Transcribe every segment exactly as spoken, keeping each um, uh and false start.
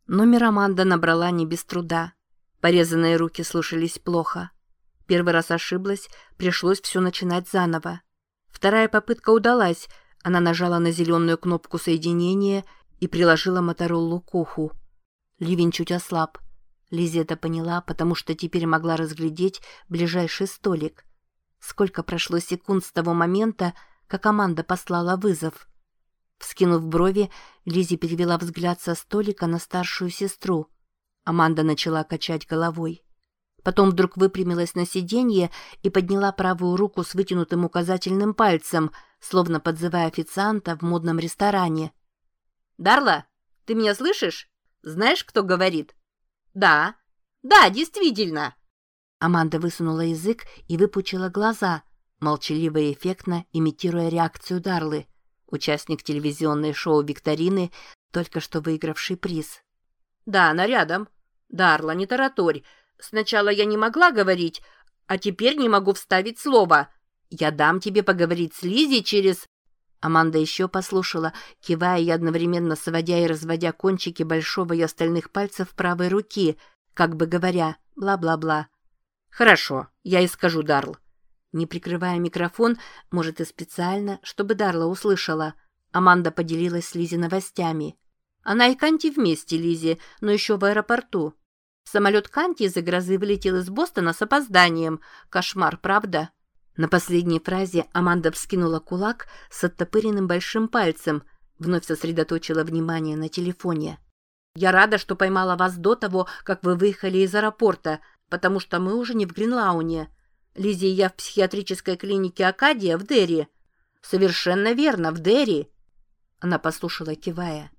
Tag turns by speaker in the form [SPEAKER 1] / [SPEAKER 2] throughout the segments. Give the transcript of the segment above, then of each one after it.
[SPEAKER 1] Номер Аманда набрала не без труда. Порезанные руки слушались плохо. Первый раз ошиблась, пришлось все начинать заново. Вторая попытка удалась. Она нажала на зеленую кнопку соединения и приложила Моторолу к уху. Ливень чуть ослаб. Лиззи это поняла, потому что теперь могла разглядеть ближайший столик. Сколько прошло секунд с того момента, как Аманда послала вызов. Вскинув брови, Лиззи перевела взгляд со столика на старшую сестру. Аманда начала качать головой. Потом вдруг выпрямилась на сиденье и подняла правую руку с вытянутым указательным пальцем, словно подзывая официанта в модном ресторане. «Дарла, ты меня слышишь? Знаешь, кто говорит?» «Да, да, действительно!» Аманда высунула язык и выпучила глаза, молчаливо и эффектно имитируя реакцию Дарлы, участник телевизионной шоу-викторины, только что выигравший приз. «Да, она рядом. Дарла, не тараторь. Сначала я не могла говорить, а теперь не могу вставить слово. Я дам тебе поговорить с Лиззи через...» Аманда еще послушала, кивая и одновременно сводя и разводя кончики большого и остальных пальцев правой руки, как бы говоря «бла-бла-бла». «Хорошо, я и скажу, Дарл». Не прикрывая микрофон, может и специально, чтобы Дарла услышала, Аманда поделилась с Лиззи новостями. Она и Канти вместе, Лиззи, но еще в аэропорту. Самолет Канти из-за грозы вылетел из Бостона с опозданием. Кошмар, правда? На последней фразе Аманда вскинула кулак с оттопыренным большим пальцем, вновь сосредоточила внимание на телефоне. «Я рада, что поймала вас до того, как вы выехали из аэропорта, потому что мы уже не в Гринлауне. Лиззи и я в психиатрической клинике Акадия в Дерри». «Совершенно верно, в Дерри». Она послушала, кивая.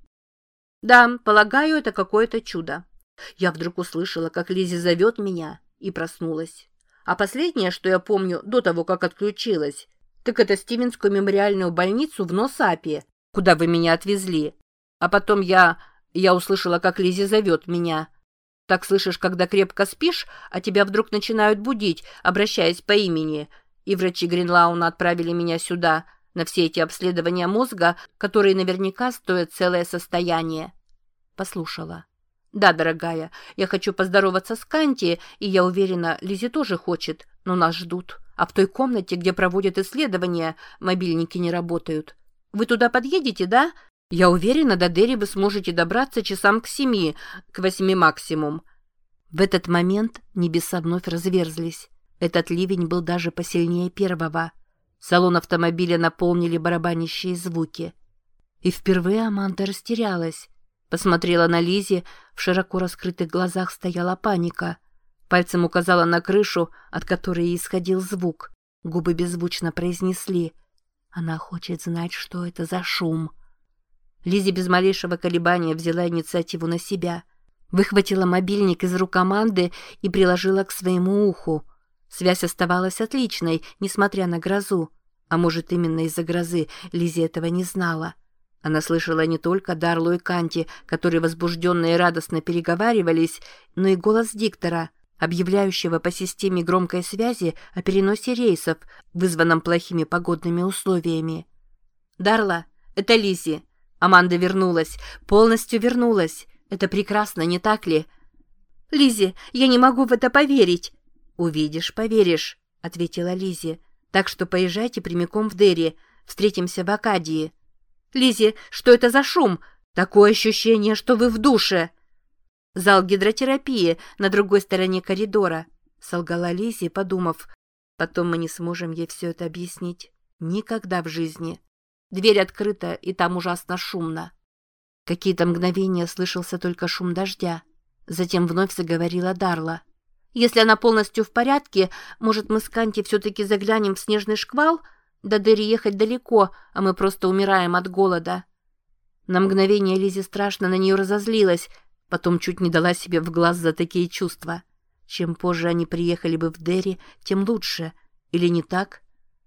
[SPEAKER 1] «Да, полагаю, это какое-то чудо. Я вдруг услышала, как Лиззи зовет меня, и проснулась. А последнее, что я помню до того, как отключилась, так это Стивенскую мемориальную больницу в Носапе, куда вы меня отвезли. А потом я... я услышала, как Лиззи зовет меня. Так слышишь, когда крепко спишь, а тебя вдруг начинают будить, обращаясь по имени. И врачи Гринлауна отправили меня сюда, на все эти обследования мозга, которые наверняка стоят целое состояние». Послушала. «Да, дорогая, я хочу поздороваться с Канти, и я уверена, Лиззи тоже хочет, но нас ждут. А в той комнате, где проводят исследования, мобильники не работают. Вы туда подъедете, да? Я уверена, до Дерри вы сможете добраться часам к семи, к восьми максимум». В этот момент небеса вновь разверзлись. Этот ливень был даже посильнее первого. Салон автомобиля наполнили барабанящие звуки. И впервые Аманда растерялась. Посмотрела на Лиззи, в широко раскрытых глазах стояла паника. Пальцем указала на крышу, от которой исходил звук. Губы беззвучно произнесли: «Она хочет знать, что это за шум». Лиззи без малейшего колебания взяла инициативу на себя. Выхватила мобильник из рук Аманды и приложила к своему уху. Связь оставалась отличной, несмотря на грозу. А может, именно из-за грозы Лиззи этого не знала. Она слышала не только Дарлу и Канти, которые возбужденно и радостно переговаривались, но и голос диктора, объявляющего по системе громкой связи о переносе рейсов, вызванном плохими погодными условиями. «Дарла, это Лиззи. Аманда вернулась, полностью вернулась. Это прекрасно, не так ли?» «Лиззи, я не могу в это поверить». «Увидишь, поверишь», — ответила Лиззи. «Так что поезжайте прямиком в Дерри. Встретимся в Акадии». «Лиззи, что это за шум? Такое ощущение, что вы в душе». «Зал гидротерапии на другой стороне коридора», — солгала Лиззи, подумав. «Потом мы не сможем ей все это объяснить. Никогда в жизни. Дверь открыта, и там ужасно шумно». Какие-то мгновения слышался только шум дождя. Затем вновь заговорила Дарла. «Если она полностью в порядке, может, мы с Канти все-таки заглянем в снежный шквал? До Дерри ехать далеко, а мы просто умираем от голода». На мгновение Лиззи страшно на нее разозлилась, потом чуть не дала себе в глаз за такие чувства. Чем позже они приехали бы в Дерри, тем лучше. Или не так?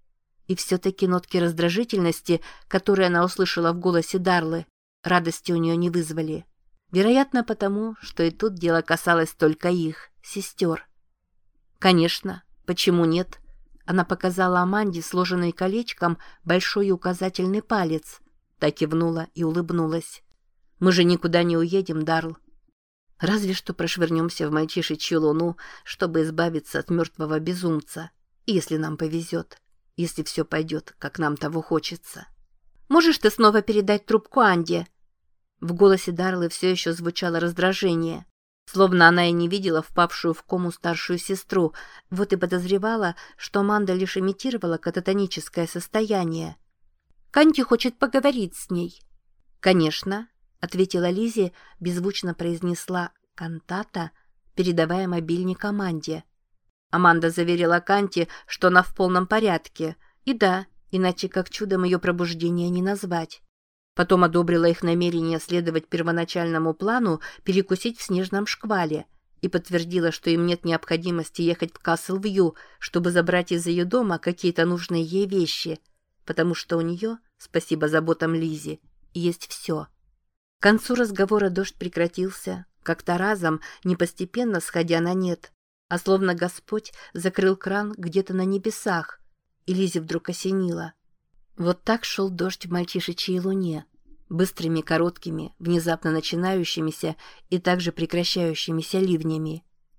[SPEAKER 1] И все-таки нотки раздражительности, которые она услышала в голосе Дарлы, радости у нее не вызвали. Вероятно, потому, что и тут дело касалось только их, сестер. «Конечно, почему нет?» Она показала Аманде, сложенный колечком, большой и указательный палец. Та кивнула и улыбнулась. «Мы же никуда не уедем, Дарл. Разве что прошвырнемся в мальчишечью луну, чтобы избавиться от мертвого безумца, если нам повезет, если все пойдет, как нам того хочется. «Можешь ты снова передать трубку Анде?» В голосе Дарлы все еще звучало раздражение, словно она и не видела впавшую в кому старшую сестру, вот и подозревала, что Аманда лишь имитировала кататоническое состояние. «Канти хочет поговорить с ней». «Конечно», — ответила Лиззи, беззвучно произнесла «кантата», передавая мобильник Аманде. Аманда заверила Канти, что она в полном порядке, и да, иначе как чудом ее пробуждение не назвать. Потом одобрила их намерение следовать первоначальному плану перекусить в снежном шквале и подтвердила, что им нет необходимости ехать в Касл-Вью, чтобы забрать из ее дома какие-то нужные ей вещи, потому что у нее, спасибо заботам Лиззи, есть все. К концу разговора дождь прекратился, как-то разом, не постепенно сходя на нет, а словно Господь закрыл кран где-то на небесах, и Лизе вдруг осенило. Вот так шел дождь в мальчишечьей луне, быстрыми, короткими, внезапно начинающимися и также прекращающимися ливнями.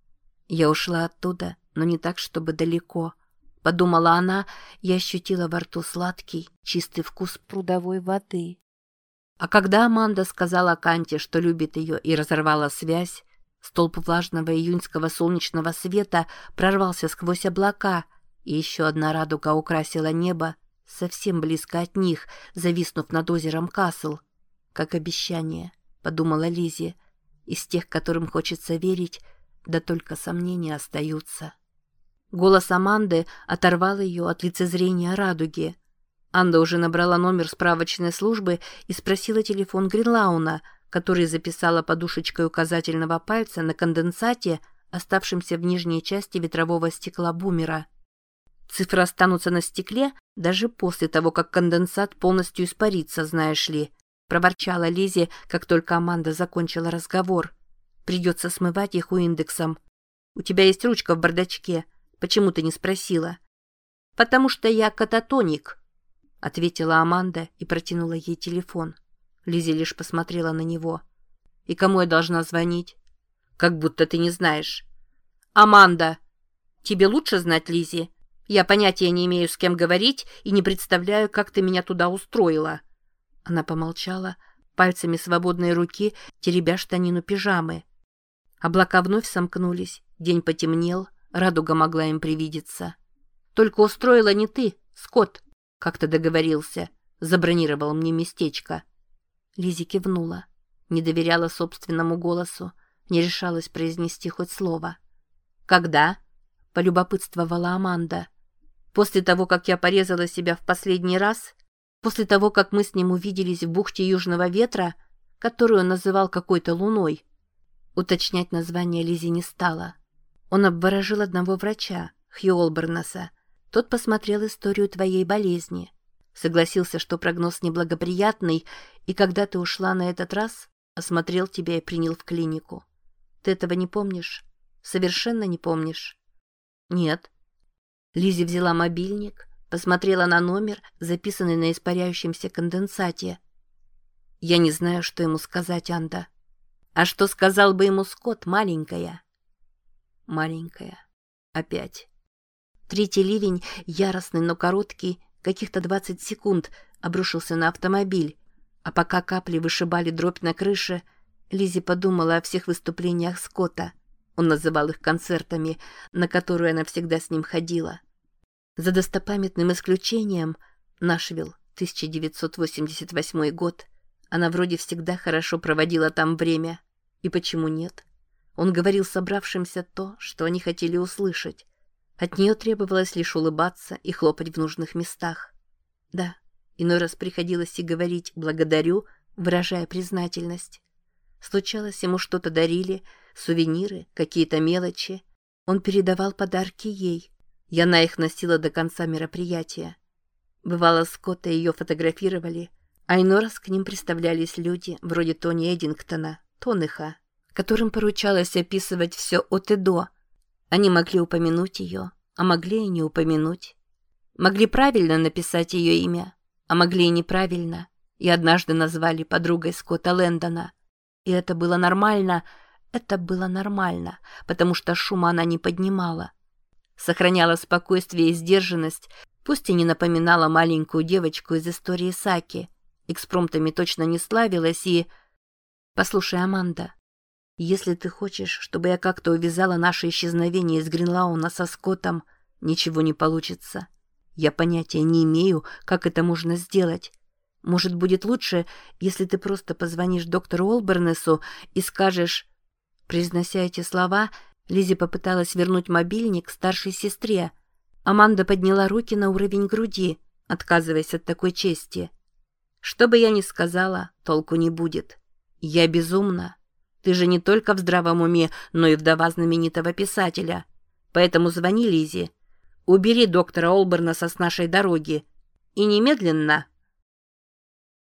[SPEAKER 1] Я ушла оттуда, но не так, чтобы далеко. Подумала она и ощутила во рту сладкий, чистый вкус прудовой воды. А когда Аманда сказала Канте, что любит ее, и разорвала связь, столб влажного июньского солнечного света прорвался сквозь облака, и еще одна радуга украсила небо, совсем близко от них, зависнув над озером Касл. Как обещание, подумала Лиззи, из тех, которым хочется верить, да только сомнения остаются. Голос Аманды оторвал ее от лицезрения радуги. Анда уже набрала номер справочной службы и спросила телефон Гринлауна, который записала подушечкой указательного пальца на конденсате, оставшемся в нижней части ветрового стекла бумера. Цифры останутся на стекле даже после того, как конденсат полностью испарится, знаешь ли, проворчала Лиззи, как только Аманда закончила разговор. Придется смывать их у индексом. У тебя есть ручка в бардачке. Почему ты не спросила? Потому что я кататоник, ответила Аманда и протянула ей телефон. Лиззи лишь посмотрела на него. И кому я должна звонить? Как будто ты не знаешь. Аманда, тебе лучше знать, Лиззи. Я понятия не имею, с кем говорить, и не представляю, как ты меня туда устроила. Она помолчала, пальцами свободной руки теребя штанину пижамы. Облака вновь сомкнулись, день потемнел, радуга могла им привидеться. Только устроила не ты, Скотт, как ты договорился, забронировал мне местечко. Лиззи кивнула, не доверяла собственному голосу, не решалась произнести хоть слово. «Когда?» — полюбопытствовала Аманда. «После того, как я порезала себя в последний раз? После того, как мы с ним увиделись в бухте Южного ветра, которую он называл какой-то луной?» Уточнять название Лиззи не стала. Он обворожил одного врача, Хью Олбернеса. Тот посмотрел историю твоей болезни. Согласился, что прогноз неблагоприятный, и когда ты ушла на этот раз, осмотрел тебя и принял в клинику. Ты этого не помнишь? Совершенно не помнишь? Нет. Лиззи взяла мобильник, посмотрела на номер, записанный на испаряющемся конденсате. Я не знаю, что ему сказать, Анда. А что сказал бы ему Скотт, маленькая? Маленькая. Опять. Третий ливень, яростный, но короткий, каких-то двадцать секунд, обрушился на автомобиль, а пока капли вышибали дробь на крыше, Лиззи подумала о всех выступлениях Скотта. Он называл их концертами, на которые она всегда с ним ходила. За достопамятным исключением, Нашвилл, тысяча девятьсот восемьдесят восьмой год, она вроде всегда хорошо проводила там время. И почему нет? Он говорил собравшимся то, что они хотели услышать. От нее требовалось лишь улыбаться и хлопать в нужных местах. Да, иной раз приходилось и говорить «благодарю», выражая признательность. Случалось, ему что-то дарили, сувениры, какие-то мелочи. Он передавал подарки ей, и она их носила до конца мероприятия. Бывало, Скотта ее фотографировали, а иной раз к ним представлялись люди, вроде Тони Эддингтона, Тоныха, которым поручалось описывать все от и до. Они могли упомянуть ее, а могли и не упомянуть. Могли правильно написать ее имя, а могли и неправильно, и однажды назвали подругой Скотта Лэндона. И это было нормально, Это было нормально, потому что шума она не поднимала. Сохраняла спокойствие и сдержанность, пусть и не напоминала маленькую девочку из истории Саки. Экспромтами точно не славилась и... «Послушай, Аманда, если ты хочешь, чтобы я как-то увязала наше исчезновение из Гринлауна со Скоттом, ничего не получится. Я понятия не имею, как это можно сделать. Может, будет лучше, если ты просто позвонишь доктору Олбернесу и скажешь...» Произнося эти слова, Лиззи попыталась вернуть мобильник старшей сестре. Аманда подняла руки на уровень груди, отказываясь от такой чести. «Что бы я ни сказала, толку не будет. Я безумна. Ты же не только в здравом уме, но и вдова знаменитого писателя. Поэтому звони Лиззи. Убери доктора Олбернеса с нашей дороги. И немедленно...»